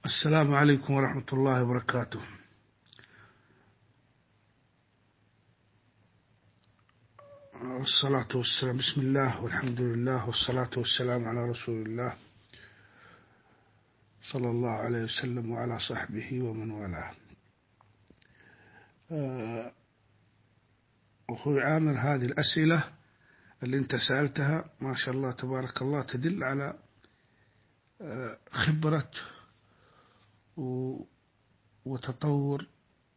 السلام عليكم ورحمة الله وبركاته. الصلاة والسلام، بسم الله والحمد لله والصلاة والسلام على رسول الله صلى الله عليه وسلم وعلى صحبه ومن والاه. أخوي عامر، هذه الأسئلة اللي أنت سألتها ما شاء الله تبارك الله تدل على خبرة وتطور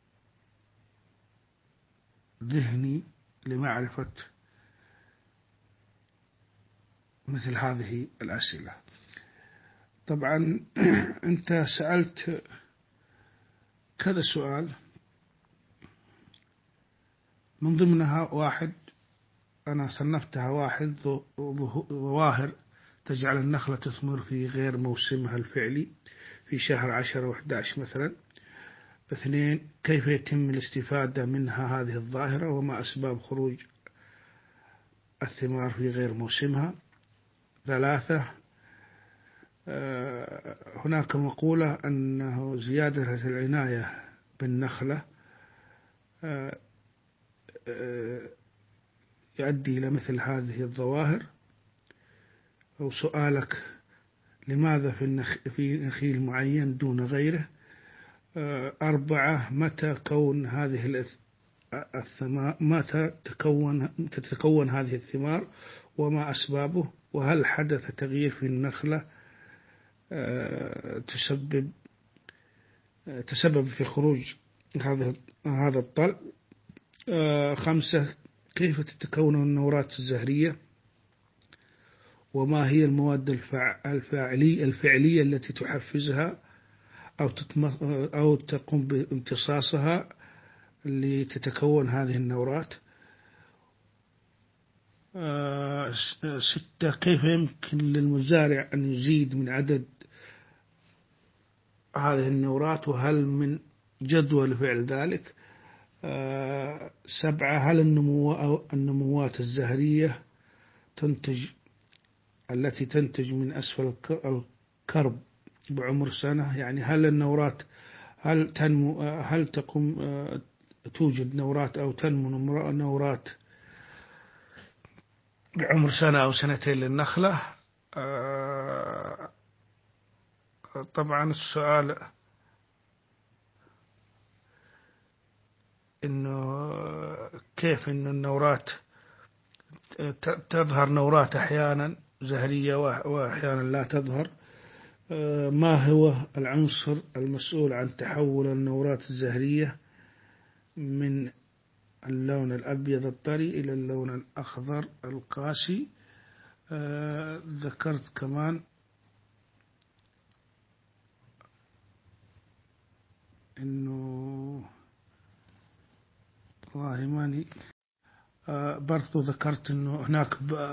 ذهني لمعرفة مثل هذه الأسئلة. طبعا أنت سألت كذا سؤال، من ضمنها واحد أنا صنفتها واحد ظواهر تجعل النخلة تثمر في غير موسمها الفعلي في شهر 10 و11 مثلا. 2، كيف يتم الاستفادة منها هذه الظاهرة وما أسباب خروج الثمار في غير موسمها. 3، هناك مقولة أنه زيادة العناية بالنخلة يؤدي إلى مثل هذه الظواهر. أو سؤالك لماذا في نخيل معين دون غيره. 4، متى تتكون هذه الثمار وما أسبابه، وهل حدث تغيير في النخلة تسبب في خروج هذا الطلع. 5، كيف تتكون النورات الزهرية وما هي المواد الفعلية التي تحفزها أو تقوم بامتصاصها لتتكون هذه النورات. 6، كيف يمكن للمزارع أن يزيد من عدد هذه النورات وهل من جدوى لفعل ذلك. 7، هل النموات الزهرية التي تنتج من أسفل الكرب بعمر سنة، يعني هل النورات توجد نورات أو تنمو نورات بعمر سنة أو سنتين للنخلة. طبعا السؤال إنه كيف إنه النورات تظهر نورات أحيانا زهرية وأحيانا لا تظهر. ما هو العنصر المسؤول عن تحول النورات الزهرية من اللون الأبيض الطري إلى اللون الأخضر القاسي. ذكرت كمان إنه والله ماني برضو ذكرت إنه هناك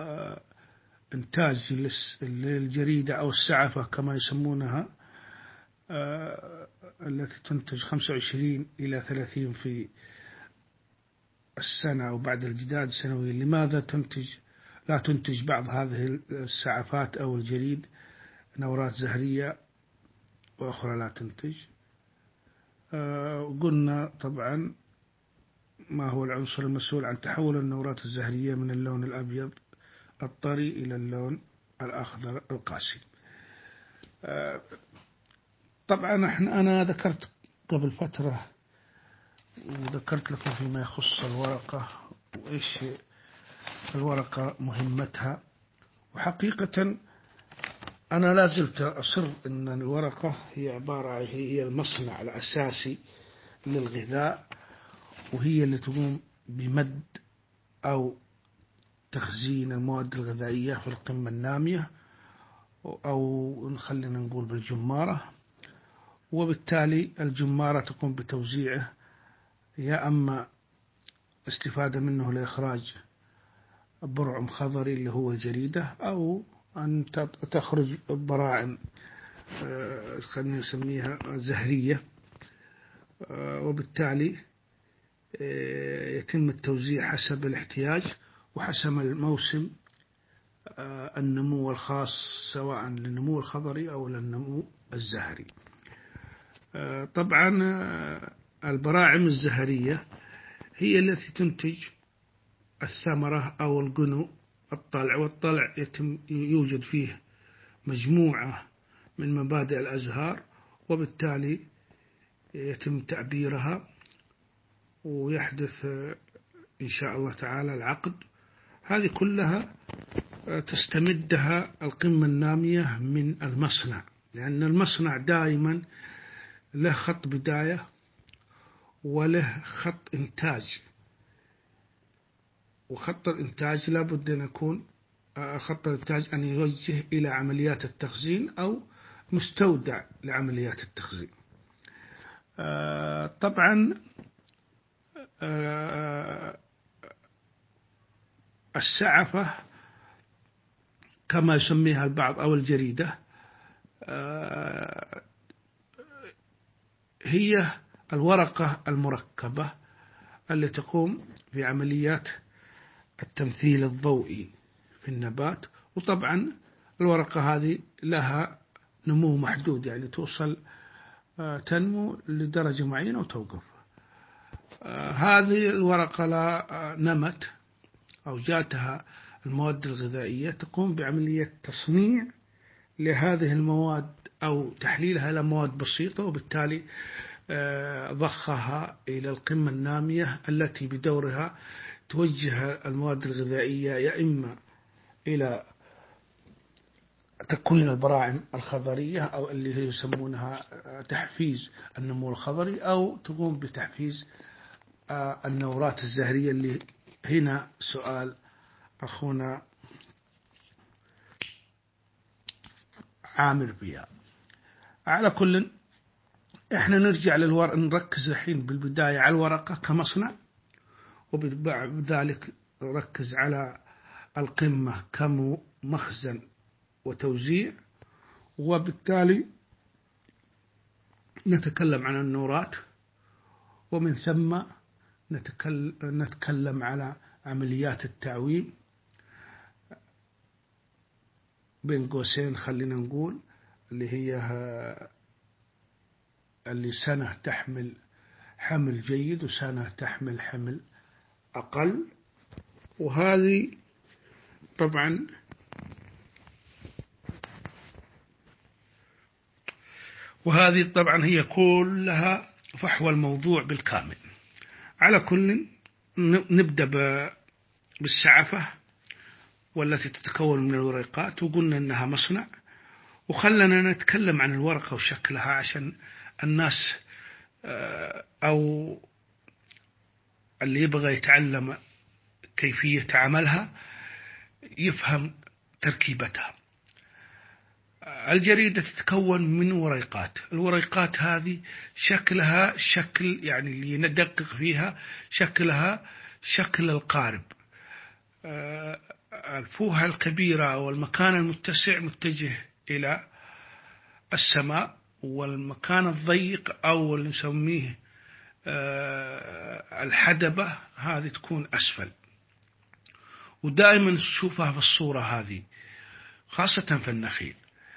إنتاج للجريدة أو السعفة كما يسمونها التي تنتج 25 إلى 30 في السنة أو بعد الجداد سنويا. لماذا لا تنتج بعض هذه السعفات أو الجريد نورات زهرية وأخرى لا تنتج؟ قلنا طبعا ما هو العنصر المسؤول عن تحول النورات الزهرية من اللون الأبيض الطري إلى اللون الأخضر القاسي. طبعا أنا ذكرت قبل فترة وذكرت لكم فيما يخص الورقة وإيش الورقة مهمتها، وحقيقة أنا لا زلت أصر أن الورقة هي المصنع الأساسي للغذاء، وهي اللي تقوم بمد أو تخزين المواد الغذائية في القمة النامية أو خلينا نقول بالجمارة، وبالتالي الجمارة تقوم بتوزيعه يا أما استفادة منه لإخراج برعم خضري اللي هو الجريدة، أو أن تخرج براعم خلينا نسميها زهرية، وبالتالي يتم التوزيع حسب الاحتياج وحسب الموسم النمو الخاص سواء للنمو الخضري أو للنمو الزهري. طبعا البراعم الزهرية هي التي تنتج الثمرة أو القنو الطلع، والطلع يوجد فيه مجموعة من مبادئ الأزهار، وبالتالي يتم تعبيرها ويحدث إن شاء الله تعالى العقد. هذه كلها تستمدها القمة النامية من المصنع، لأن المصنع دائما له خط بداية وله خط إنتاج، وخط الإنتاج لابد أن يكون خط الإنتاج أن يوجه إلى عمليات التخزين أو مستودع لعمليات التخزين. طبعا السعفة كما يسميها البعض أو الجريدة هي الورقة المركبة التي تقوم بعمليات التمثيل الضوئي في النبات. وطبعا الورقة هذه لها نمو محدود، يعني توصل تنمو لدرجة معينة وتوقف. هذه الورقة لا نمت أو جاتها المواد الغذائية تقوم بعملية تصنيع لهذه المواد أو تحليلها إلى مواد بسيطة، وبالتالي ضخها إلى القمة النامية التي بدورها توجه المواد الغذائية يا إما إلى تكوين البراعم الخضرية أو اللي يسمونها تحفيز النمو الخضري، أو تقوم بتحفيز النورات الزهرية اللي هنا سؤال أخونا عامر بها. على كل احنا نرجع للورقة، نركز الحين بالبداية على الورقة كمصنع، وبذلك نركز على القمة كمخزن وتوزيع، وبالتالي نتكلم عن النورات، ومن ثم نتكلم على عمليات التعويم بين قوسين خلينا نقول اللي هي اللي سنة تحمل حمل جيد وسنة تحمل حمل أقل. وهذه طبعا هي كلها فحوى الموضوع بالكامل. على كل نبدأ بالسعفة والتي تتكون من الورقات، وقلنا أنها مصنع، وخلنا نتكلم عن الورقة وشكلها عشان الناس أو اللي يبغى يتعلم كيفية عملها يفهم تركيبتها. الجريدة تتكون من ورقات، الورقات هذه شكلها شكل، يعني اللي ندقق فيها شكلها شكل القارب. الفوهة الكبيرة والمكان المتسع متجه إلى السماء، والمكان الضيق أو اللي نسميه الحدبة هذه تكون أسفل. ودائما نشوفها في الصورة هذه خاصة في النخيل.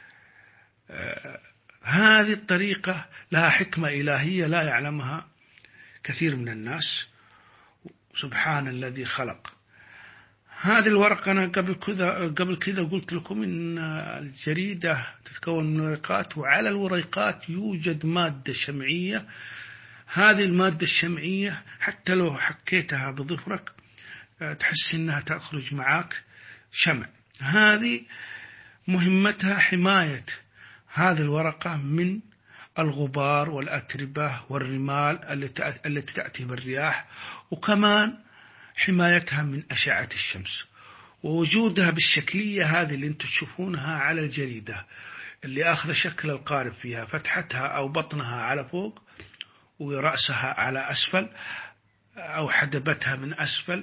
هذه الطريقة لها حكمة إلهية لا يعلمها كثير من الناس. سبحان الذي خلق. هذه الورقة أنا قبل كذا قلت لكم إن الجريدة تتكون من ورقات، وعلى الورقات يوجد مادة شمعية. هذه المادة الشمعية حتى لو حكيتها بظفرك تحس إنها تخرج معك شمع. هذه مهمتها حماية هذه الورقة من الغبار والأتربة والرمال التي تأتي بالرياح، وكمان حمايتها من أشعة الشمس. ووجودها بالشكلية هذه اللي انتم تشوفونها على الجريدة اللي أخذ شكل القارب فيها، فتحتها أو بطنها على فوق ورأسها على أسفل، أو حدبتها من أسفل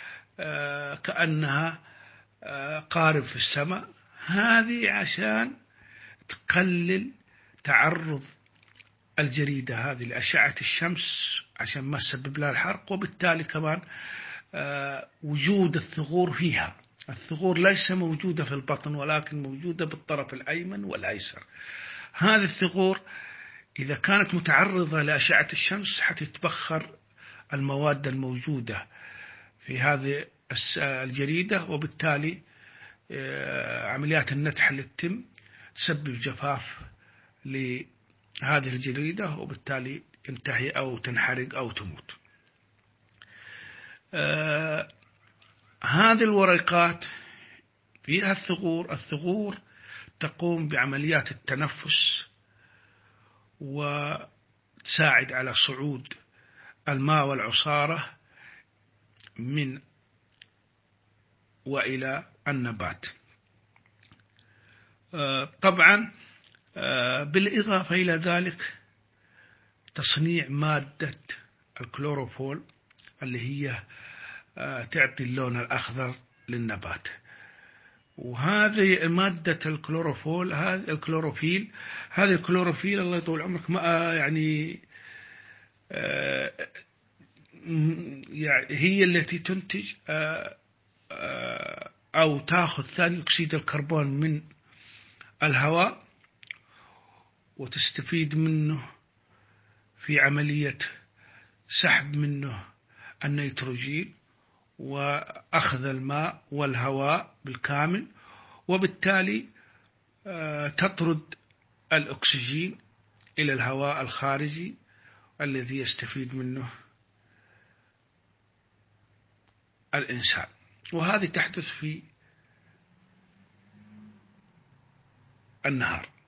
كأنها قارب في السماء. هذه عشان تقلل تعرض الجريدة هذه لأشعة الشمس عشان ما تسبب لها الحرق، وبالتالي كمان وجود الثغور فيها. الثغور ليس موجودة في البطن ولكن موجودة بالطرف الأيمن والأيسر. هذه الثغور إذا كانت متعرضة لأشعة الشمس حتتبخر المواد الموجودة في هذه الجريدة، وبالتالي عمليات النتح اللي تتم تسبب جفاف لهذه الجريدة، وبالتالي تنتهي أو تنحرق أو تموت. هذه الورقات فيها الثغور تقوم بعمليات التنفس وتساعد على صعود الماء والعصارة من وإلى النبات. طبعا بالإضافة إلى ذلك تصنيع مادة الكلوروفول اللي هي تعطي اللون الأخضر للنبات. وهذه مادة الكلوروفول هذه الكلوروفيل الله يطول عمرك ما يعني هي التي تنتج أو تأخذ ثاني أكسيد الكربون من الهواء وتستفيد منه في عملية سحب منه النيتروجين وأخذ الماء والهواء بالكامل، وبالتالي تطرد الأكسجين إلى الهواء الخارجي الذي يستفيد منه الإنسان. وهذه تحدث في النهار.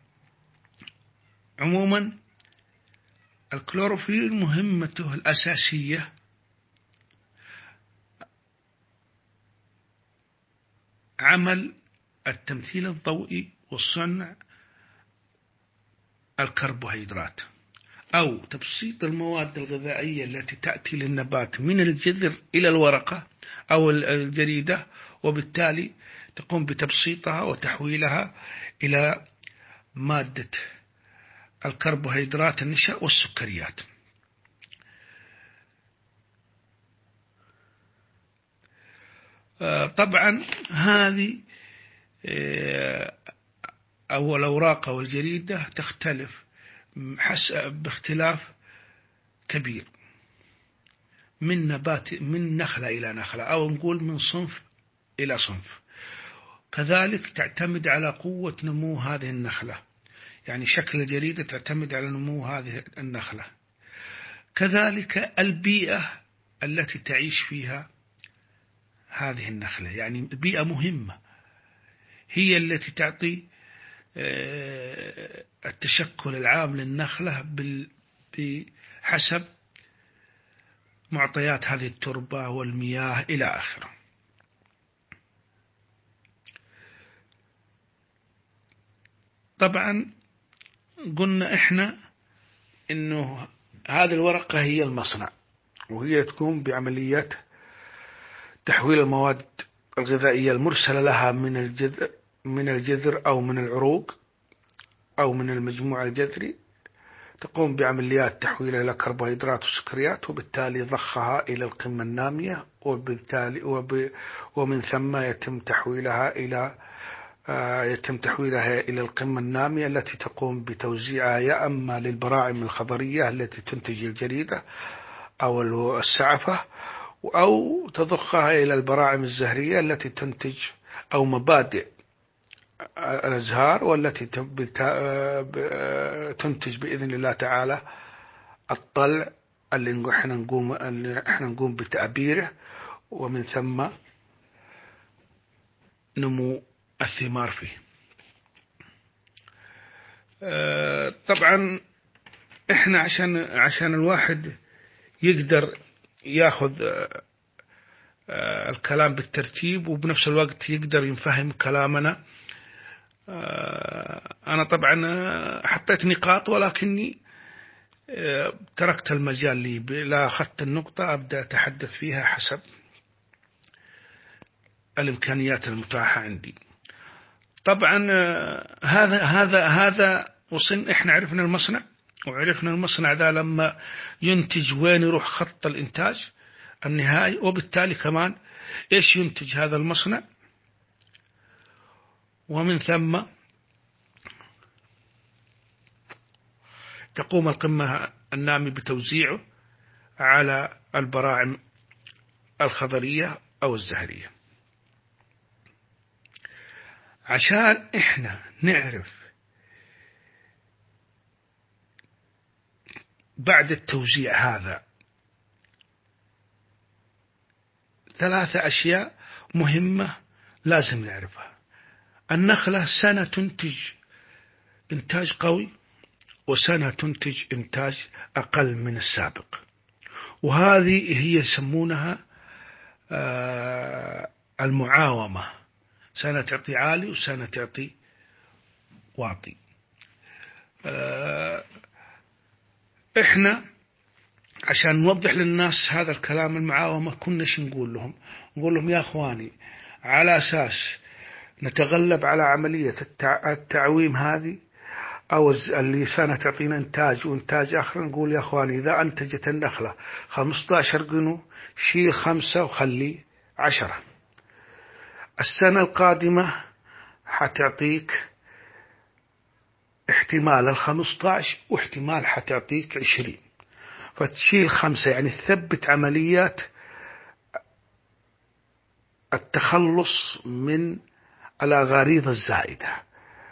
عموما الكلوروفيل مهمته الأساسية عمل التمثيل الضوئي وصنع الكربوهيدرات أو تبسيط المواد الغذائية التي تأتي للنبات من الجذر إلى الورقة أو الجريدة، وبالتالي تقوم بتبسيطها وتحويلها إلى مادة الكربوهيدرات النشا والسكريات. طبعا هذه أو الأوراق أو الجريدة تختلف باختلاف كبير من نخلة إلى نخلة، أو نقول من صنف إلى صنف. كذلك تعتمد على قوة نمو هذه النخلة، يعني شكل الجريدة تعتمد على نمو هذه النخلة. كذلك البيئة التي تعيش فيها هذه النخلة، يعني بيئة مهمة هي التي تعطي التشكل العام للنخلة بحسب معطيات هذه التربة والمياه إلى آخره. طبعا قلنا إحنا إنه هذه الورقة هي المصنع، وهي تقوم بعملية تحويل المواد الغذائية المرسلة لها من الجذر أو من العروق أو من المجموع الجذري، تقوم بعمليات تحويلها إلى كربوهيدرات وسكريات، وبالتالي ضخها إلى القمة النامية، ومن ثم يتم تحويلها إلى القمة النامية التي تقوم بتوزيعها يا أما للبراعم الخضرية التي تنتج الجريدة أو السعفة، أو تضخها إلى البراعم الزهرية التي تنتج أو مبادئ الأزهار، والتي تنتج بإذن الله تعالى الطلع اللي احنا نقوم بتعبيره، ومن ثم نمو الثمار فيه. طبعا احنا عشان الواحد يقدر ياخذ الكلام بالترتيب وبنفس الوقت يقدر يفهم كلامنا، أنا طبعا حطيت نقاط ولكني تركت المجال لي، لا أخذت النقطة أبدأ أتحدث فيها حسب الإمكانيات المتاحة عندي. طبعا هذا إحنا عرفنا المصنع، وعرفنا المصنع ذا لما ينتج وين يروح خط الإنتاج النهائي، وبالتالي كمان إيش ينتج هذا المصنع، ومن ثم تقوم القمة النامية بتوزيعه على البراعم الخضرية أو الزهرية. عشان إحنا نعرف بعد التوزيع هذا 3 أشياء مهمة لازم نعرفها. النخلة سنة تنتج إنتاج قوي، وسنة تنتج إنتاج أقل من السابق، وهذه هي يسمونها المعاومة، سنة تعطي عالي وسنة تعطي واطي. إحنا عشان نوضح للناس هذا الكلام المعاومة كنا نقول لهم يا أخواني، على أساس نتغلب على عملية التعويم هذه أو اللي سنة تعطينا إنتاج وإنتاج آخر، نقول يا أخواني إذا أنتجت النخلة 15 قنو شيل 5 وخلي 10، السنة القادمة حتعطيك احتمال 15 واحتمال حتعطيك 20، فتشيل 5، يعني تثبت عمليات التخلص من الأغاريض الزائدة.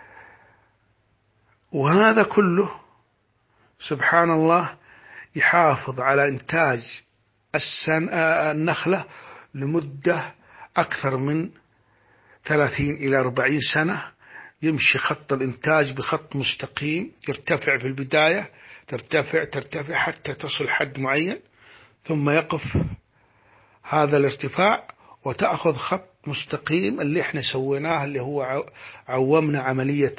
وهذا كله سبحان الله يحافظ على إنتاج النخلة لمدة أكثر من 30 إلى 40 سنة. يمشي خط الإنتاج بخط مستقيم، يرتفع في البداية، ترتفع حتى تصل حد معين، ثم يقف هذا الارتفاع وتأخذ خط مستقيم اللي احنا سويناه، اللي هو عومنا عملية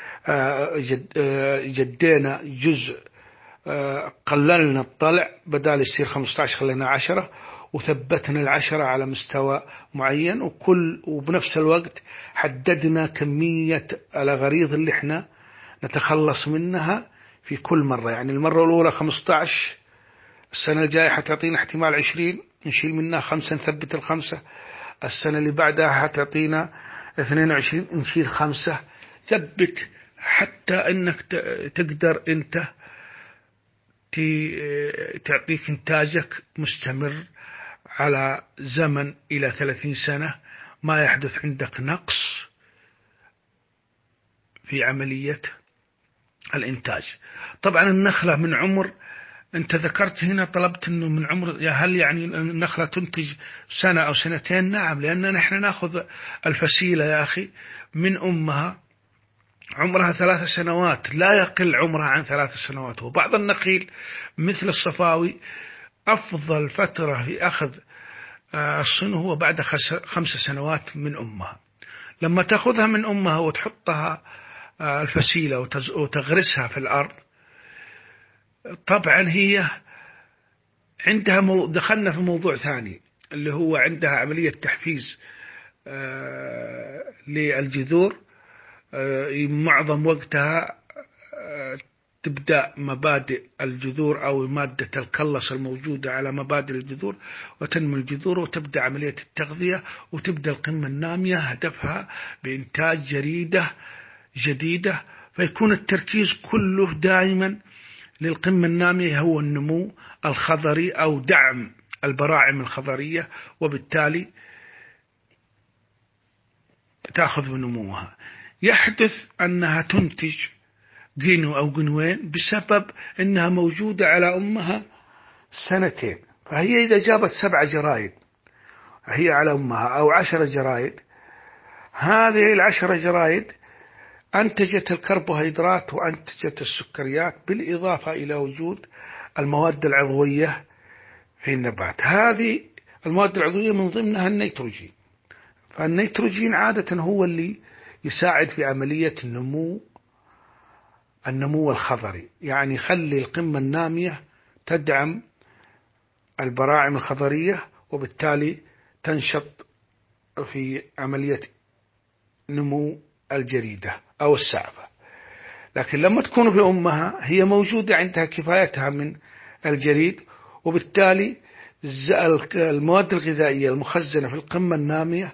جدينا جزء، قللنا الطلع، بدال يصير 15 خلينا 10، وثبتنا 10 على مستوى معين، وبنفس الوقت حددنا كمية الأغاريض اللي احنا نتخلص منها في كل مرة. يعني المرة الأولى 15، السنة الجاية حتعطينا احتمال 20 نشيل منها 5 نثبت 5، السنة اللي بعدها حتعطينا 22 نشيل 5، ثبت حتى انك تقدر انت تعطيك انتاجك مستمر على زمن الى 30 سنة، ما يحدث عندك نقص في عملية الانتاج. طبعا النخلة من عمر، انت ذكرت هنا طلبت انه من عمر، هل يعني النخلة تنتج سنة او سنتين؟ نعم، لاننا نحن ناخذ الفسيلة يا اخي من امها عمرها 3 سنوات، لا يقل عمرها عن 3 سنوات. وبعض النخيل مثل الصفاوي أفضل فترة في أخذ الصنو هو بعد 5 سنوات من أمها. لما تأخذها من أمها وتحطها الفسيلة وتغرسها في الأرض، طبعا هي عندها دخلنا في موضوع ثاني اللي هو عندها عملية تحفيز للجذور. معظم وقتها تبدأ مبادئ الجذور أو مادة الكلس الموجودة على مبادئ الجذور، وتنمو الجذور وتبدأ عملية التغذية، وتبدأ القمة النامية هدفها بإنتاج جريدة جديدة. فيكون التركيز كله دائما للقمة النامية هو النمو الخضري أو دعم البراعم الخضرية، وبالتالي تأخذ بنموها. يحدث أنها تنتج قنو أو قنوين بسبب أنها موجودة على أمها 2 سنين، فهي إذا جابت 7 جرايد هي على أمها أو 10 جرايد، هذه 10 جرايد أنتجت الكربوهيدرات وأنتجت السكريات، بالإضافة إلى وجود المواد العضوية في النبات. هذه المواد العضوية من ضمنها النيتروجين، فالنيتروجين عادة هو اللي يساعد في عملية النمو الخضري، يعني خلي القمة النامية تدعم البراعم الخضرية، وبالتالي تنشط في عملية نمو الجريدة أو السعفة. لكن لما تكون في أمها هي موجودة عندها كفايتها من الجريد، وبالتالي المواد الغذائية المخزنة في القمة النامية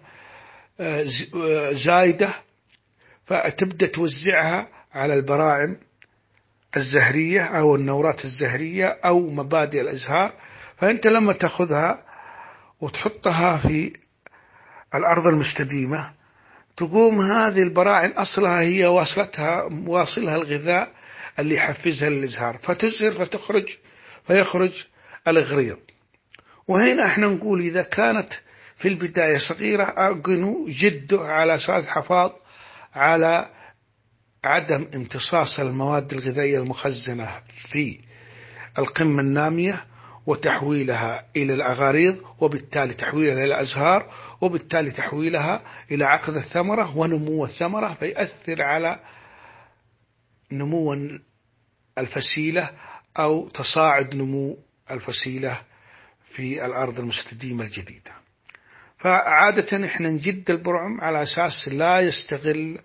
زايدة، فتبدأ توزعها على البراعم الزهرية أو النورات الزهرية أو مبادئ الأزهار. فأنت لما تأخذها وتحطها في الأرض المستديمة تقوم هذه البراعم أصلها هي واصلها الغذاء اللي يحفزها للإزهار، فتزهر فيخرج الغريض. وهنا احنا نقول إذا كانت في البداية صغيرة أعقنوا جده على أساس الحفاظ على عدم امتصاص المواد الغذائية المخزنة في القمة النامية وتحويلها إلى الأغاريض، وبالتالي تحويلها إلى الأزهار، وبالتالي تحويلها إلى عقد الثمرة ونمو الثمرة، فيأثر على نمو الفسيلة أو تصاعد نمو الفسيلة في الأرض المستديمة الجديدة. فعادة إحنا نجد البرعم على أساس لا يستغل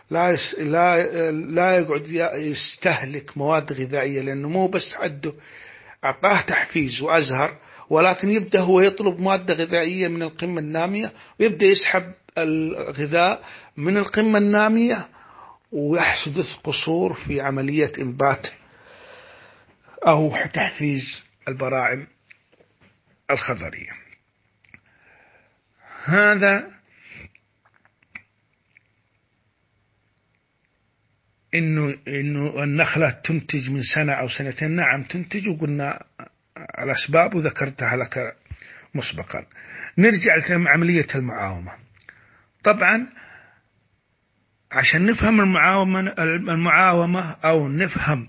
لا يقعد يستهلك مواد غذائية، لأنه مو بس عده أعطاه تحفيز وأزهر، ولكن يبدأ هو يطلب مادة غذائية من القمة النامية ويبدأ يسحب الغذاء من القمة النامية، ويحدث قصور في عملية إنبات أو تحفيز البراعم الخضرية. هذا إنه النخلة تنتج من سنة أو سنتين، نعم تنتج، وقلنا الأسباب وذكرتها لك مسبقا. نرجع لعملية المعاومة. طبعا عشان نفهم المعاومة أو نفهم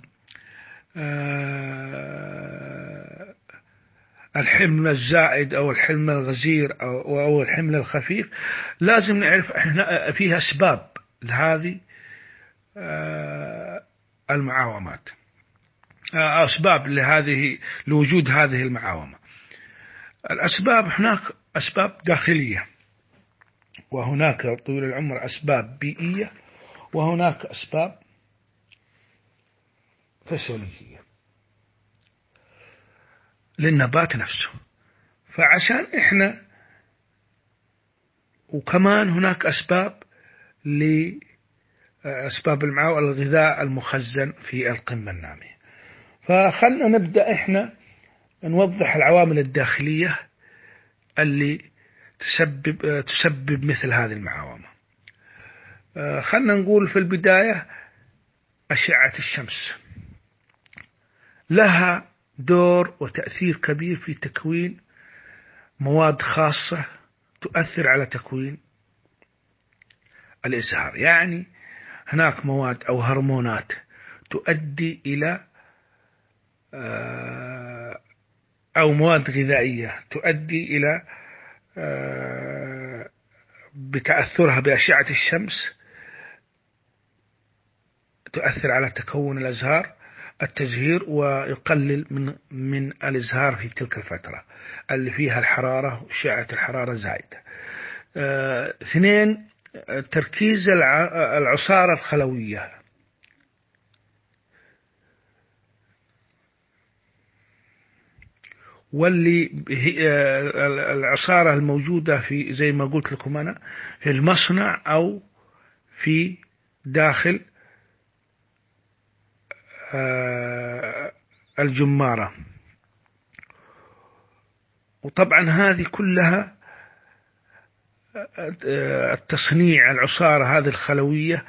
الحمل الزائد أو الحمل الغزير أو الحمل الخفيف، لازم نعرف إحنا فيها أسباب لهذه المعاومات، أسباب لوجود هذه المعاومة. الأسباب هناك أسباب داخلية، وهناك طول العمر أسباب بيئية، وهناك أسباب فسيولوجية للنبات نفسه. فعشان إحنا وكمان هناك أسباب لأسباب المعاومة الغذاء المخزن في القمة النامية. فخلنا نبدأ إحنا نوضح العوامل الداخلية اللي تسبب مثل هذه المعاومة. خلنا نقول في البداية أشعة الشمس لها دور وتأثير كبير في تكوين مواد خاصة تؤثر على تكوين الإزهار. يعني هناك مواد أو هرمونات تؤدي إلى أو مواد غذائية تؤدي إلى بتأثرها بأشعة الشمس تؤثر على تكون الأزهار التزهير، ويقلل من الإزهار في تلك الفترة اللي فيها الحرارة وأشعة الحرارة زائدة. 2 تركيز العصارة الخلوية، واللي هي العصارة الموجودة في زي ما قلت لكم أنا في المصنع أو في داخل الجمارة. وطبعا هذه كلها التصنيع العصارة هذه الخلوية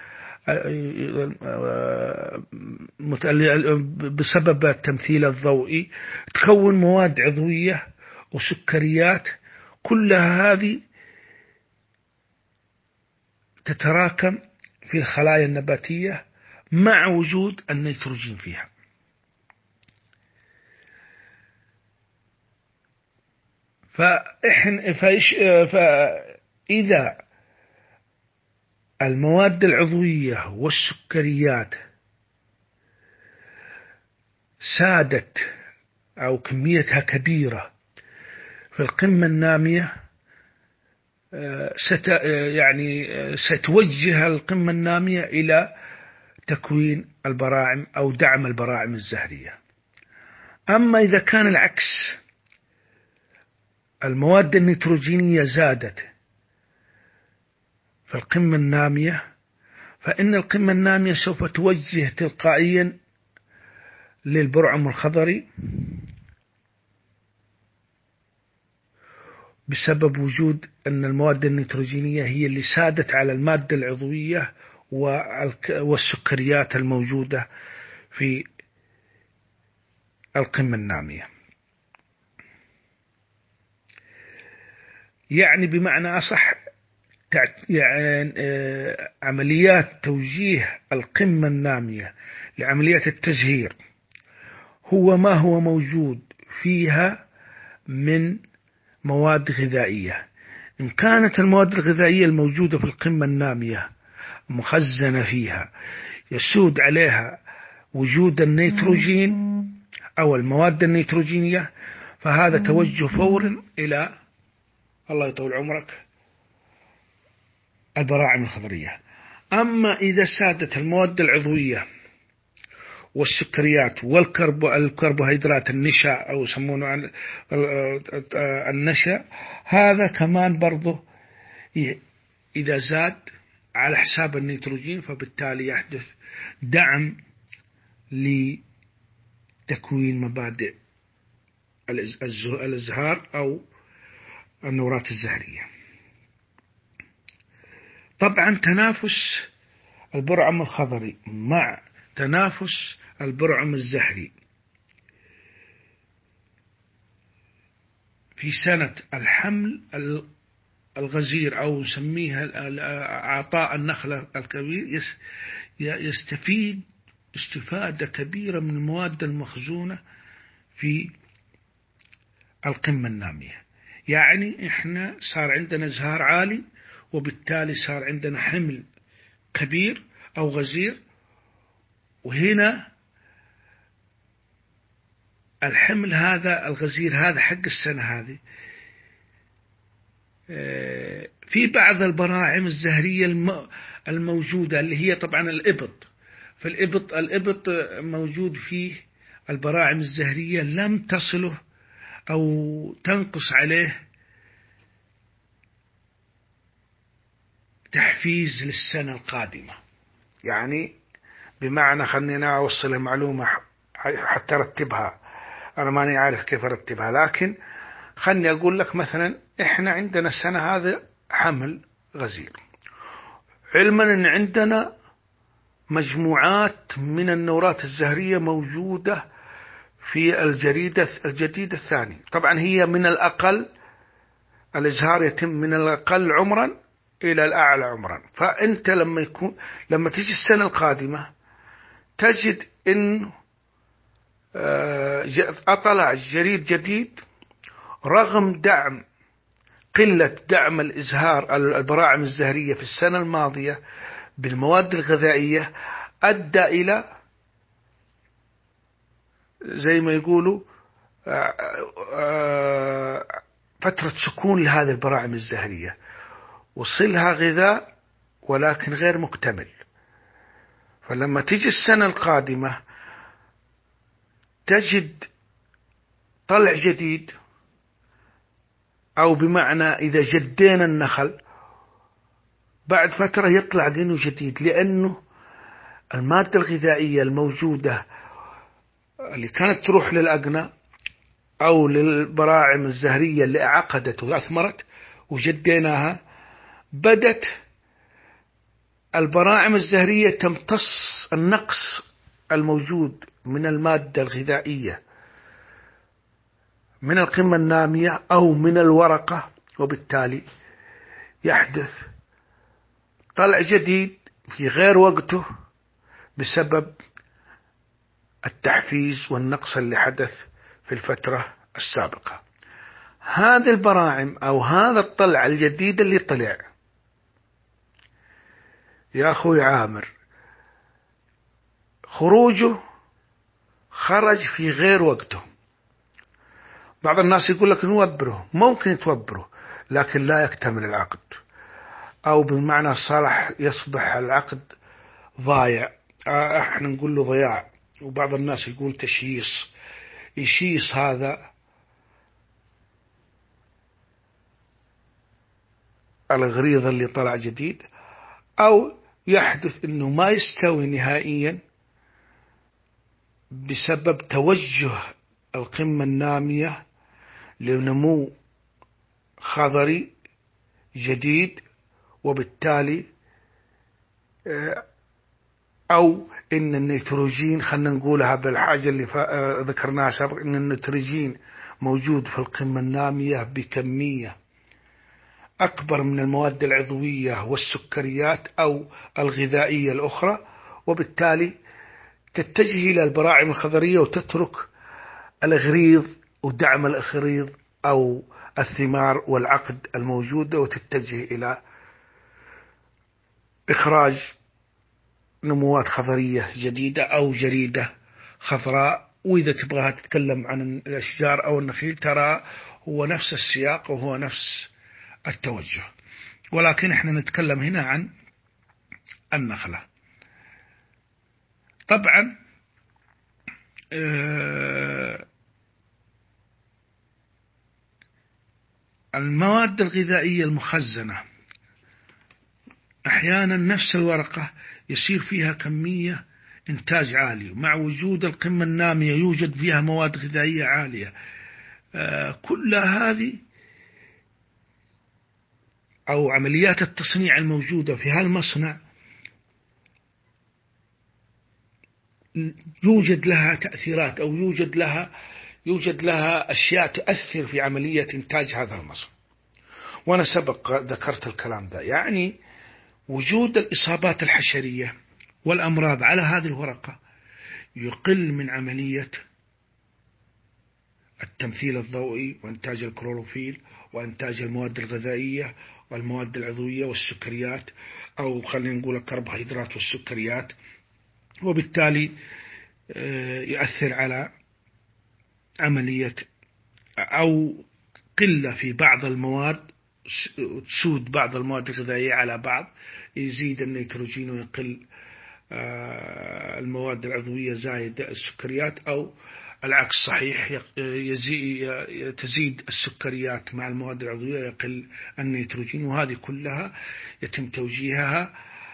بسبب التمثيل الضوئي تكون مواد عضوية وسكريات، كلها هذه تتراكم في الخلايا النباتية مع وجود النيتروجين فيها. فإذا المواد العضوية والسكريات سادت أو كميتها كبيرة في القمة النامية، ستوجه القمة النامية إلى تكوين البراعم أو دعم البراعم الزهرية. أما إذا كان العكس، المواد النيتروجينية زادت في القمة النامية، فإن القمة النامية سوف توجه تلقائيا للبرعم الخضري بسبب وجود أن المواد النيتروجينية هي اللي سادت على المادة العضوية والسكريات الموجودة في القمة النامية. يعني بمعنى أصح يعني عمليات توجيه القمة النامية لعمليات التزهير هو ما هو موجود فيها من مواد غذائية. إن كانت المواد الغذائية الموجودة في القمة النامية مخزنة فيها يسود عليها وجود النيتروجين أو المواد النيتروجينية، فهذا توجه فور إلى، الله يطول عمرك، البراعم الخضرية. أما إذا سادت المواد العضوية والسكريات والكربوهيدرات النشا أو يسمونه النشا، هذا كمان برضه إذا زاد على حساب النيتروجين فبالتالي يحدث دعم لتكوين مبادئ الازهار أو النورات الزهرية. طبعا تنافس البرعم الخضري مع تنافس البرعم الزهري في سنة الحمل الغزير أو نسميها أعطاء النخلة الكبير يستفيد استفادة كبيرة من المواد المخزونة في القمة النامية. يعني إحنا صار عندنا ازهار عالي، وبالتالي صار عندنا حمل كبير أو غزير، وهنا الحمل هذا الغزير هذا حق السنة هذه في بعض البراعم الزهرية الموجودة اللي هي طبعا الإبط. فالإبط موجود فيه البراعم الزهرية لم تصله أو تنقص عليه تحفيز للسنة القادمة. يعني بمعنى خلينا أوصل المعلومة حتى أرتبها، أنا ماني عارف كيف أرتبها، لكن خلني أقول لك مثلا إحنا عندنا السنة هذا حمل غزير، علما أن عندنا مجموعات من النورات الزهرية موجودة في الجديد الثاني. طبعا هي من الأقل، الإزهار يتم من الأقل عمرا إلى الأعلى عمرا. فأنت لما تجي السنة القادمة تجد إن أطلع جريد جديد، رغم قلة دعم الإزهار البراعم الزهرية في السنة الماضية بالمواد الغذائية، أدى إلى زي ما يقولوا فترة سكون لهذه البراعم الزهرية، وصلها غذاء ولكن غير مكتمل. فلما تيجي السنة القادمة تجد طلع جديد، أو بمعنى إذا جدينا النخل بعد فترة يطلع دينه جديد، لأنه المادة الغذائية الموجودة اللي كانت تروح للأقنى أو للبراعم الزهرية اللي عقدت وأثمرت وجديناها، بدت البراعم الزهرية تمتص النقص الموجود من المادة الغذائية من القمة النامية أو من الورقة، وبالتالي يحدث طلع جديد في غير وقته بسبب التحفيز والنقص اللي حدث في الفترة السابقة. هذه البراعم أو هذا الطلع الجديد اللي طلع يا أخوي عامر، خرج في غير وقته. بعض الناس يقول لك نوبره، ممكن يتوبره لكن لا يكتمل العقد، أو بمعنى الصالح يصبح العقد ضايع. احنا نقول له ضياع، وبعض الناس يقول تشييص. يشيص هذا الغريض اللي طلع جديد، أو يحدث أنه ما يستوي نهائيا بسبب توجه القمة النامية لنمو خضري جديد، وبالتالي أو إن النيتروجين، خلنا نقولها بالحاجة اللي ذكرناها سابقا، إن النيتروجين موجود في القمة النامية بكمية أكبر من المواد العضوية والسكريات أو الغذائية الأخرى، وبالتالي تتجه إلى البراعم الخضرية وتترك الإغريض ودعم الإغريض أو الثمار والعقد الموجودة، وتتجه إلى إخراج نموات خضرية جديدة أو جريدة خضراء. وإذا تبغاها تتكلم عن الأشجار أو النخيل ترى هو نفس السياق وهو نفس التوجه، ولكن احنا نتكلم هنا عن النخلة. طبعا المواد الغذائية المخزنة أحيانا نفس الورقة يصير فيها كمية إنتاج عالي، مع وجود القمة النامية يوجد فيها مواد غذائية عالية. كل هذه أو عمليات التصنيع الموجودة في هالمصنع يوجد لها تأثيرات أو يوجد لها أشياء تؤثر في عملية إنتاج هذا المصنع. وأنا سبق ذكرت الكلام ده، يعني وجود الإصابات الحشرية والأمراض على هذه الورقة يقل من عملية التمثيل الضوئي وإنتاج الكلوروفيل وإنتاج المواد الغذائية والمواد العضوية والسكريات، أو خلينا نقول الكربوهيدرات والسكريات، وبالتالي يؤثر على عملية أو قلة في بعض المواد، تسود بعض المواد الغذائية على بعض، يزيد النيتروجين ويقل المواد العضوية زايد السكريات، أو العكس صحيح، تزيد السكريات مع المواد العضوية يقل النيتروجين. وهذه كلها يتم توجيهها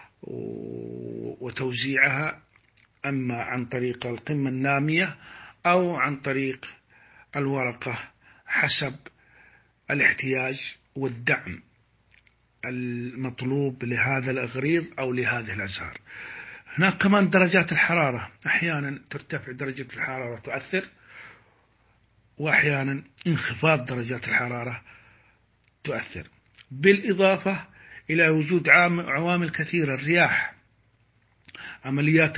وتوزيعها أما عن طريق القمة النامية أو عن طريق الورقة حسب الاحتياج والدعم المطلوب لهذا الأغريض أو لهذه الأزهار. هناك كمان درجات الحرارة، أحيانا ترتفع درجة الحرارة تؤثر، وأحيانا انخفاض درجات الحرارة تؤثر، بالإضافة إلى وجود عوامل كثيرة: الرياح، عمليات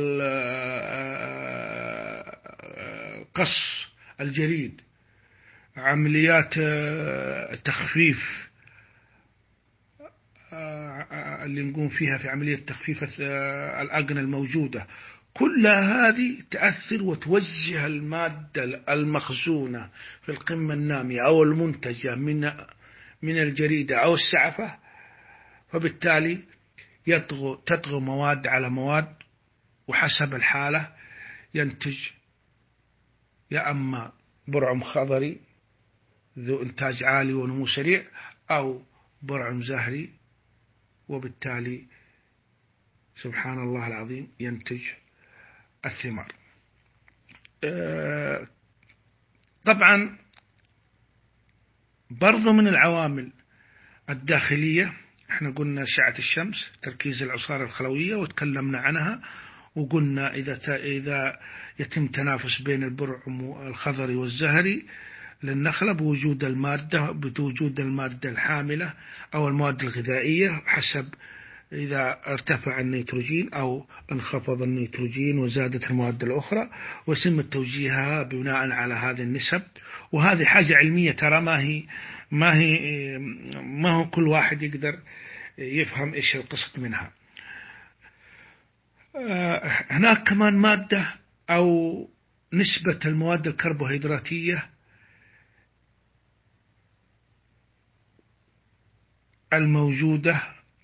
قص الجريد، عمليات التخفيف اللي نقوم فيها في عملية تخفيف الأجنة الموجودة. كل هذه تأثر وتوجه المادة المخزونة في القمة النامية أو المنتجة من الجريدة أو السعفة، فبالتالي تطغى مواد على مواد، وحسب الحالة ينتج يا أما برعم خضري ذو إنتاج عالي ونمو سريع، أو برعم زهري، وبالتالي سبحان الله العظيم ينتج الثمار. طبعا برضو من العوامل الداخلية احنا قلنا أشعة الشمس، تركيز العصارة الخلوية وتكلمنا عنها، وقلنا إذا يتم تنافس بين البرعم الخضري والزهري للنخلة بوجود المادة الحاملة أو المواد الغذائية، حسب إذا ارتفع النيتروجين أو انخفض النيتروجين وزادت المواد الأخرى، ويتم توجيهها بناء على هذه النسب. وهذه حاجة علمية ترى، ما هو كل واحد يقدر يفهم إيش القصد منها. هناك كمان مادة أو نسبة المواد الكربوهيدراتية الموجودة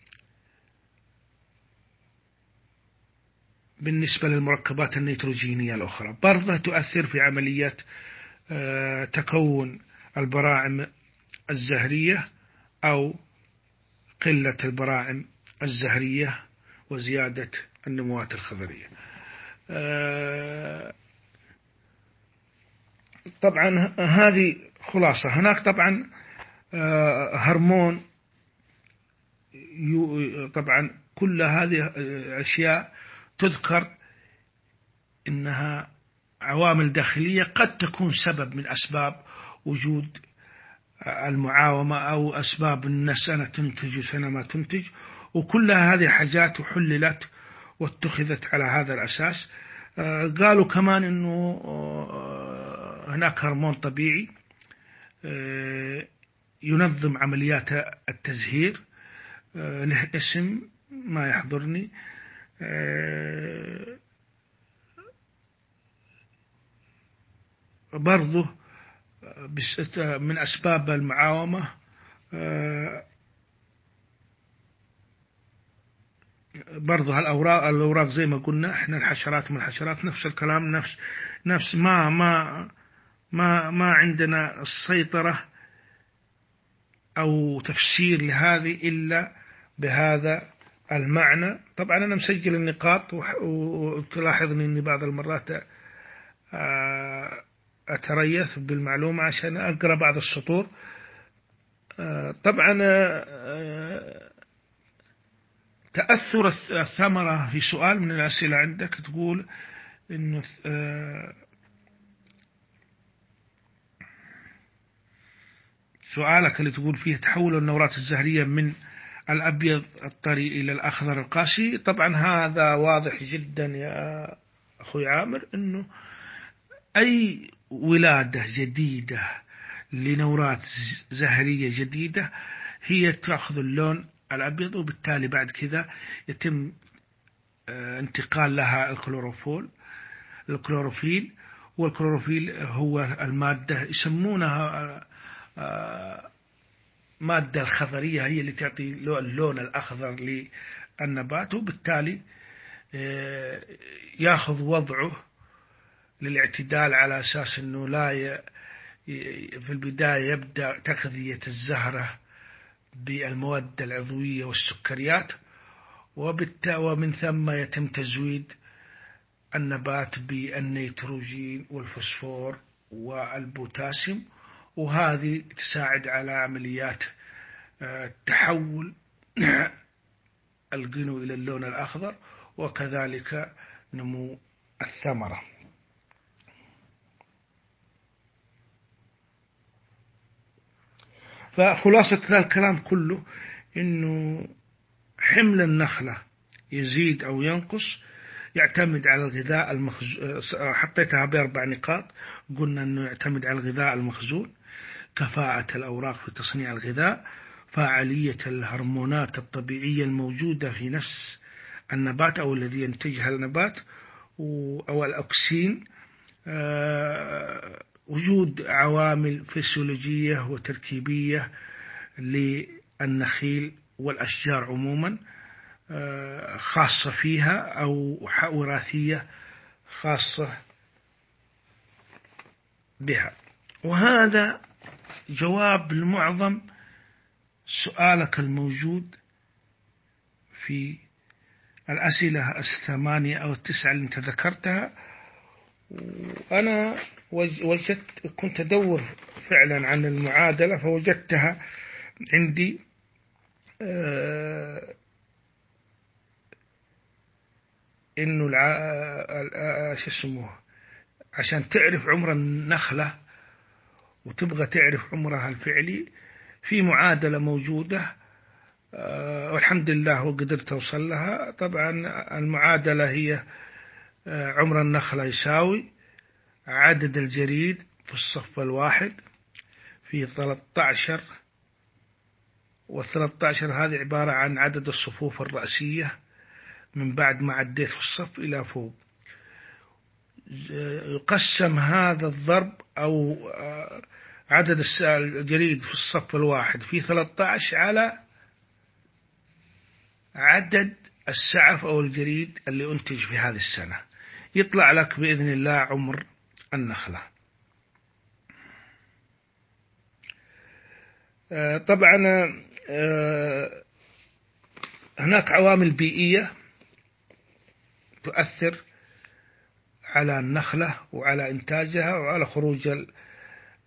بالنسبة للمركبات النيتروجينية الأخرى، برضه تؤثر في عملية تكون البراعم الزهرية أو قلة البراعم الزهرية وزيادة النموات الخضرية. طبعا هذه خلاصة. هناك طبعا هرمون، طبعا كل هذه أشياء تذكر إنها عوامل داخلية قد تكون سبب من أسباب وجود المعاومة أو أسباب أن سنة تنتج وسنة ما تنتج، وكلها هذه حاجات حللت واتخذت على هذا الأساس. قالوا كمان أنه هناك هرمون طبيعي ينظم عمليات التزهير، له اسم ما يحضرني، برضه من أسباب المعاومة. برضه الأوراق زي ما قلنا إحنا الحشرات من الحشرات نفس الكلام، نفس ما عندنا السيطرة أو تفسير لهذه إلا بهذا المعنى. طبعا أنا مسجل النقاط وتلاحظني أني بعض المرات أتريث بالمعلومة عشان أقرأ بعض السطور. طبعا تأثر الثمرة في سؤال من الأسئلة عندك تقول إنه سؤالك اللي تقول فيه تحول النورات الزهرية من الأبيض الطري إلى الأخضر القاسي. طبعا هذا واضح جدا يا أخوي عامر، إنه أي ولادة جديدة لنورات زهرية جديدة هي تأخذ اللون الأبيض، وبالتالي بعد كذا يتم انتقال لها الكلوروفيل، والكلوروفيل هو المادة يسمونها مادة الخضرية، هي اللي تعطي اللون الأخضر للنبات، وبالتالي يأخذ وضعه للاعتدال على أساس أنه لا في البداية يبدأ تغذية الزهرة بالمواد العضوية والسكريات، ومن ثم يتم تزويد النبات بالنيتروجين والفوسفور والبوتاسيوم، وهذه تساعد على عمليات تحول القنو إلى اللون الأخضر، وكذلك نمو الثمرة. فخلاصة الكلام كله إنه حمل النخلة يزيد أو ينقص يعتمد على الغذاء المخزون. حطيتها ب4 نقاط، قلنا أنه يعتمد على الغذاء المخزون، كفاءة الأوراق في تصنيع الغذاء، فاعلية الهرمونات الطبيعية الموجودة في نفس النبات أو الذي ينتجها النبات، أو الأكسين، وجود عوامل فسيولوجية وتركيبية للنخيل والأشجار عموما خاصة فيها أو وراثية خاصة بها. وهذا جواب لمعظم سؤالك الموجود في الأسئلة 8 أو 9 اللي انت ذكرتها. وأنا كنت أدور فعلا عن المعادلة فوجدتها عندي. إنه شو اسمه، عشان تعرف عمر النخلة وتبغى تعرف عمرها الفعلي في معادلة موجودة، والحمد لله وقدرت أوصل لها. طبعا المعادلة هي عمر النخلة يساوي عدد الجريد في الصف الواحد في 13، وال13 هذه عبارة عن عدد الصفوف الرأسية من بعد ما عديت في الصف إلى فوق. يقسم هذا الضرب أو عدد الجريد في الصف الواحد في 13 على عدد السعف أو الجريد اللي أنتج في هذه السنة، يطلع لك بإذن الله عمر النخلة. طبعا هناك عوامل بيئية تؤثر على النخلة وعلى إنتاجها وعلى خروج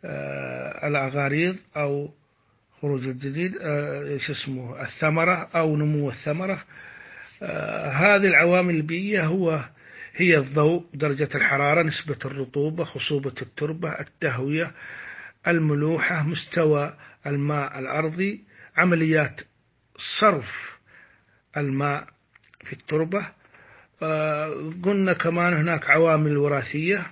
الأغاريض أو خروج الجديد الثمرة أو نمو الثمرة. هذه العوامل البيئية هي الضوء، درجة الحرارة، نسبة الرطوبة، خصوبة التربة، التهوية، الملوحة، مستوى الماء الأرضي، عمليات صرف الماء في التربة. قلنا كمان هناك عوامل وراثية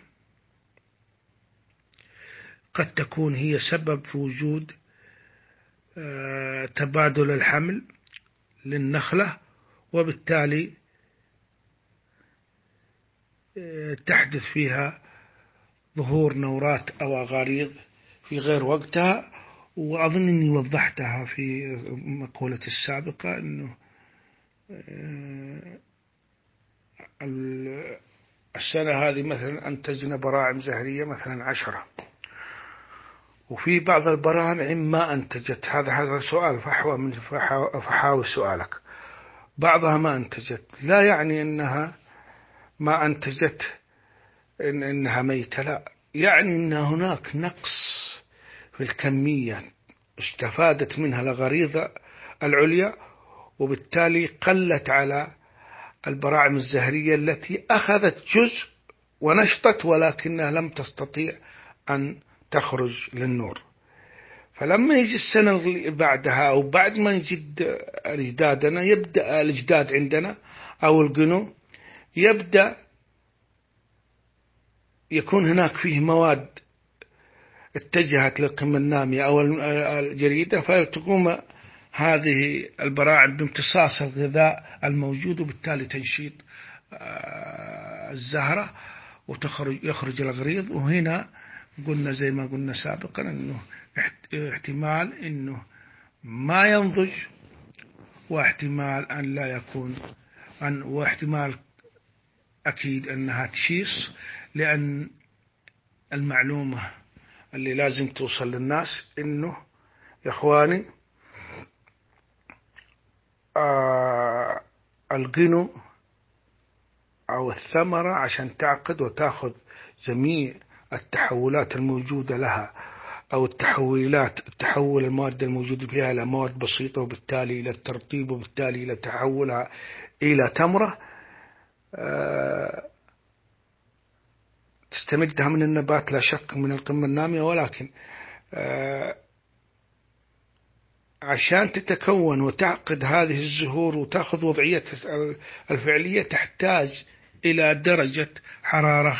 قد تكون هي سبب في وجود تبادل الحمل للنخلة، وبالتالي تحدث فيها ظهور نورات أو أغاريض في غير وقتها. وأظن أني وضحتها في مقولتي السابقة، أنه السنة هذه مثلا أنتجنا براعم زهرية مثلا 10، وفي بعض البراعم ما أنتجت. هذا سؤال فحاول سؤالك. بعضها ما أنتجت، لا يعني أنها ما أنتجت إنها ميتة، لا، يعني أن هناك نقص في الكمية استفادت منها الغريزة العليا، وبالتالي قلت على البراعم الزهرية التي أخذت جزء ونشطت، ولكنها لم تستطيع أن تخرج للنور. فلما يجي السنة اللي بعدها أو بعد ما يجد الإجدادنا، يبدأ الإجداد عندنا أو القنو، يبدأ يكون هناك فيه مواد اتجهت للقمة النامية أو الجريدة، فتقوم هذه البراعم بامتصاص الغذاء الموجود، وبالتالي تنشيط الزهرة يخرج الغريض. وهنا قلنا زي ما قلنا سابقا أنه احتمال أنه ما ينضج، واحتمال أن لا يكون واحتمال أكيد أنها تشيص، لأن المعلومة اللي لازم توصل للناس إنه يا إخواني القنو أو الثمرة عشان تعقد وتأخذ جميع التحولات الموجودة لها، أو تحول المواد الموجودة فيها إلى مواد بسيطة، وبالتالي إلى الترطيب، وبالتالي إلى تحولها إلى تمرة تستمدها من النبات لا شك من القمة النامية. ولكن عشان تتكون وتعقد هذه الزهور وتأخذ وضعية الفعلية، تحتاج إلى درجة حرارة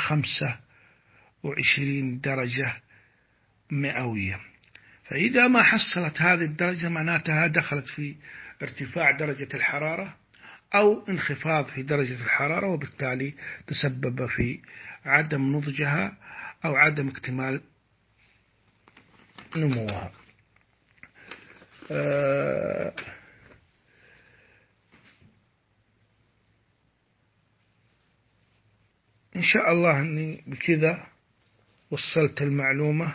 25 درجة مئوية. فإذا ما حصلت هذه الدرجة معناتها دخلت في ارتفاع درجة الحرارة أو انخفاض في درجة الحرارة، وبالتالي تسبب في عدم نضجها أو عدم اكتمال نموها. إن شاء الله أني بكذا وصلت المعلومة،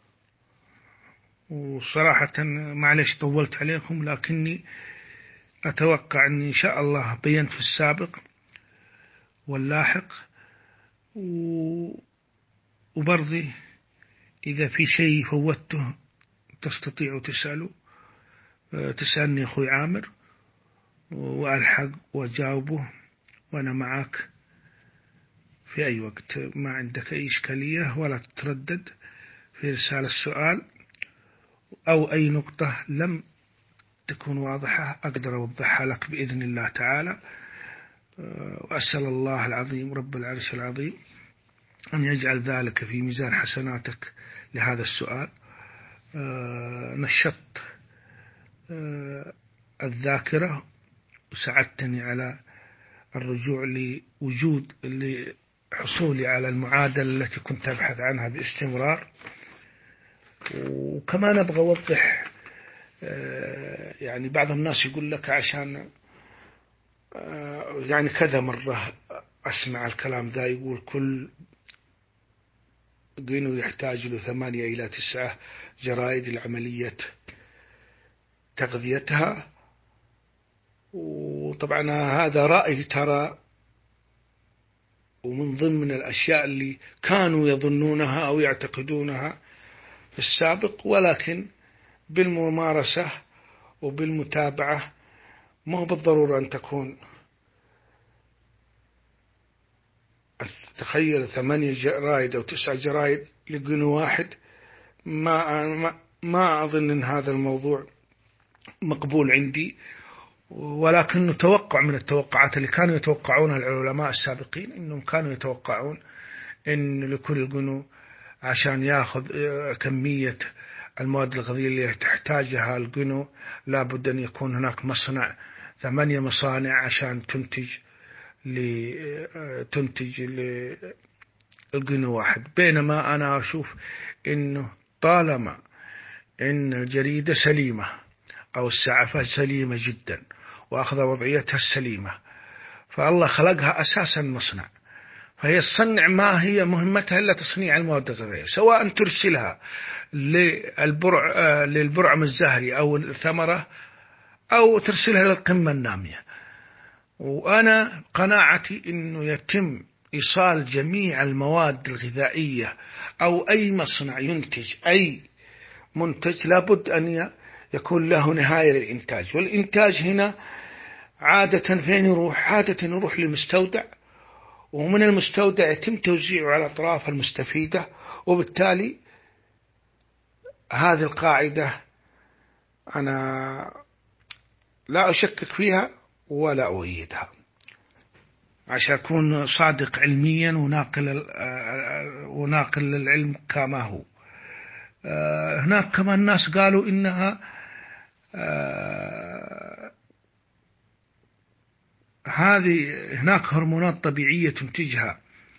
وصراحة معلش طولت عليكم، لكني أتوقع أني إن شاء الله بينت في السابق واللاحق. وبرضي إذا في شيء فوتته تستطيعوا تسألني أخوي عامر، وألحق وأجاوبه، وأنا معك في أي وقت. ما عندك أي إشكالية ولا تتردد في إرسال السؤال، أو أي نقطة لم تكون واضحة أقدر أوضحها لك بإذن الله تعالى. وأسأل الله العظيم رب العرش العظيم أن يجعل ذلك في ميزان حسناتك لهذا السؤال. نشطت الذاكرة وساعدتني على الرجوع لحصولي على المعادلة التي كنت أبحث عنها باستمرار. وكمان أبغى أوضح، يعني بعض الناس يقول لك عشان يعني كذا مرة أسمع الكلام ذا، يقول كل قنو يحتاج له 8 إلى 9 جرائد لعملية تغذيتها. وطبعا هذا رأي ترى، ومن ضمن الأشياء اللي كانوا يظنونها أو يعتقدونها السابق، ولكن بالممارسة وبالمتابعة. مو بالضرورة أن تكون، تخيل 8 جرائد أو 9 جرائد لقنو واحد. ما أظن أن هذا الموضوع مقبول عندي، ولكنه توقع من التوقعات اللي كانوا يتوقعونها العلماء السابقين، أنهم كانوا يتوقعون أن لكل قنو عشان يأخذ كمية المواد الغذائية اللي تحتاجها القنو لابد أن يكون هناك مصنع، 8 مصانع عشان تنتج للقنو واحد. بينما أنا أشوف أنه طالما أن الجريدة سليمة أو السعفة سليمة جدا وأخذ وضعيتها السليمة، فالله خلقها أساسا مصنع، فهي تصنع، ما هي مهمتها إلا تصنيع المواد الغذائية، سواء ترسلها للبرعم الزهري أو الثمرة أو ترسلها للقمة النامية. وأنا قناعتي أنه يتم إيصال جميع المواد الغذائية أو أي مصنع ينتج أي منتج لابد أن يكون له نهاية للإنتاج. والإنتاج هنا عادة فين يروح؟ عادة يروح للمستودع، ومن المستودع يتم توزيعه على الأطراف المستفيدة. وبالتالي هذه القاعدة أنا لا أشكك فيها ولا أؤيدها، عشان أكون صادق علميا وناقل للعلم كما هو. هناك كمان الناس قالوا إنها هناك هرمونات طبيعية تنتجها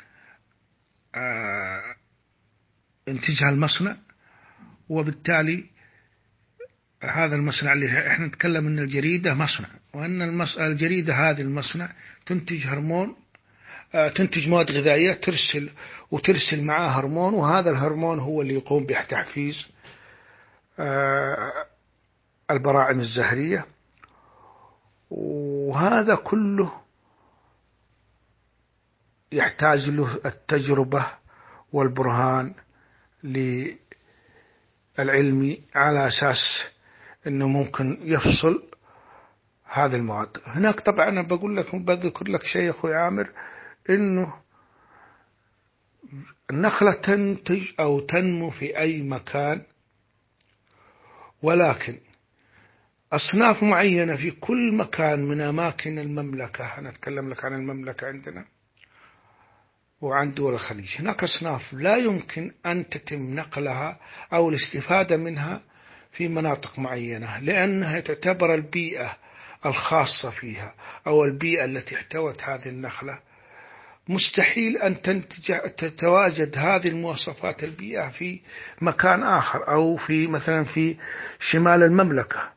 المصنع، وبالتالي هذا المصنع اللي احنا نتكلم ان الجريدة مصنع، وان الجريدة هذه المصنع تنتج هرمون، تنتج مواد غذائية وترسل معاه هرمون، وهذا الهرمون هو اللي يقوم بتحفيز البراعم الزهرية. وهذا كله يحتاج له التجربة والبرهان للعلمي على أساس أنه ممكن يفصل هذه المواد. هناك طبعا أنا بذكر لك شيء أخوي عامر، أنه النخلة تنتج أو تنمو في أي مكان، ولكن أصناف معينة في كل مكان من أماكن المملكة، أنا أتكلم لك عن المملكة عندنا وعن دول الخليج، هناك أصناف لا يمكن أن تتم نقلها أو الاستفادة منها في مناطق معينة، لأنها تعتبر البيئة الخاصة فيها أو البيئة التي احتوت هذه النخلة مستحيل أن تتواجد هذه المواصفات البيئة في مكان آخر، أو مثلا في شمال المملكة،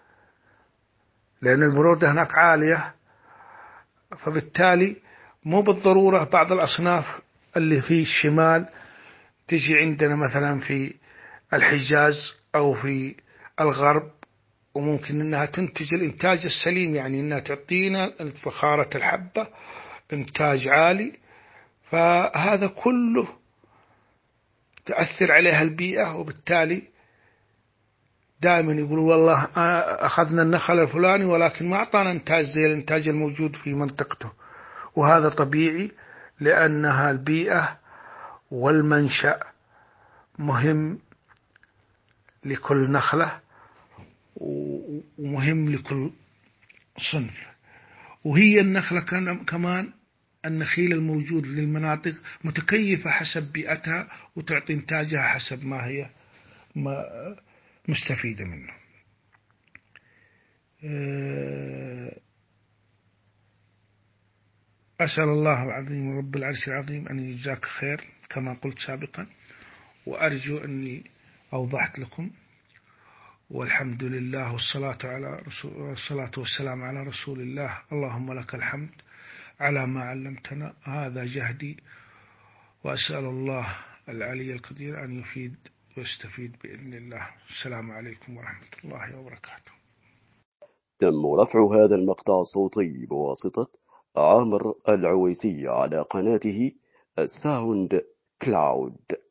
لأن البرودة هناك عالية. فبالتالي مو بالضرورة بعض الأصناف اللي في الشمال تجي عندنا مثلا في الحجاز أو في الغرب، وممكن أنها تنتج الإنتاج السليم، يعني أنها تعطينا فخارة الحبة إنتاج عالي. فهذا كله تأثر عليها البيئة، وبالتالي دائما يقولوا والله أخذنا النخل الفلاني ولكن ما أعطانا إنتاج زي الإنتاج الموجود في منطقته. وهذا طبيعي، لأنها البيئة والمنشأ مهم لكل نخلة ومهم لكل صنف. وهي النخلة كمان النخيل الموجود للمناطق متكيفة حسب بيئتها، وتعطي إنتاجها حسب ما هي مستفيدة منه. أسأل الله العظيم رب العرش العظيم أن يجزاك خير كما قلت سابقا، وأرجو أني أوضحت لكم. والحمد لله والصلاة والسلام على رسول الله. اللهم لك الحمد على ما علمتنا، هذا جهدي، وأسأل الله العلي القدير أن يفيد ويستفيد بإذن الله. السلام عليكم ورحمة الله وبركاته. تم رفع هذا المقطع الصوتي بواسطة عامر العويسي على قناته الساوند كلاود.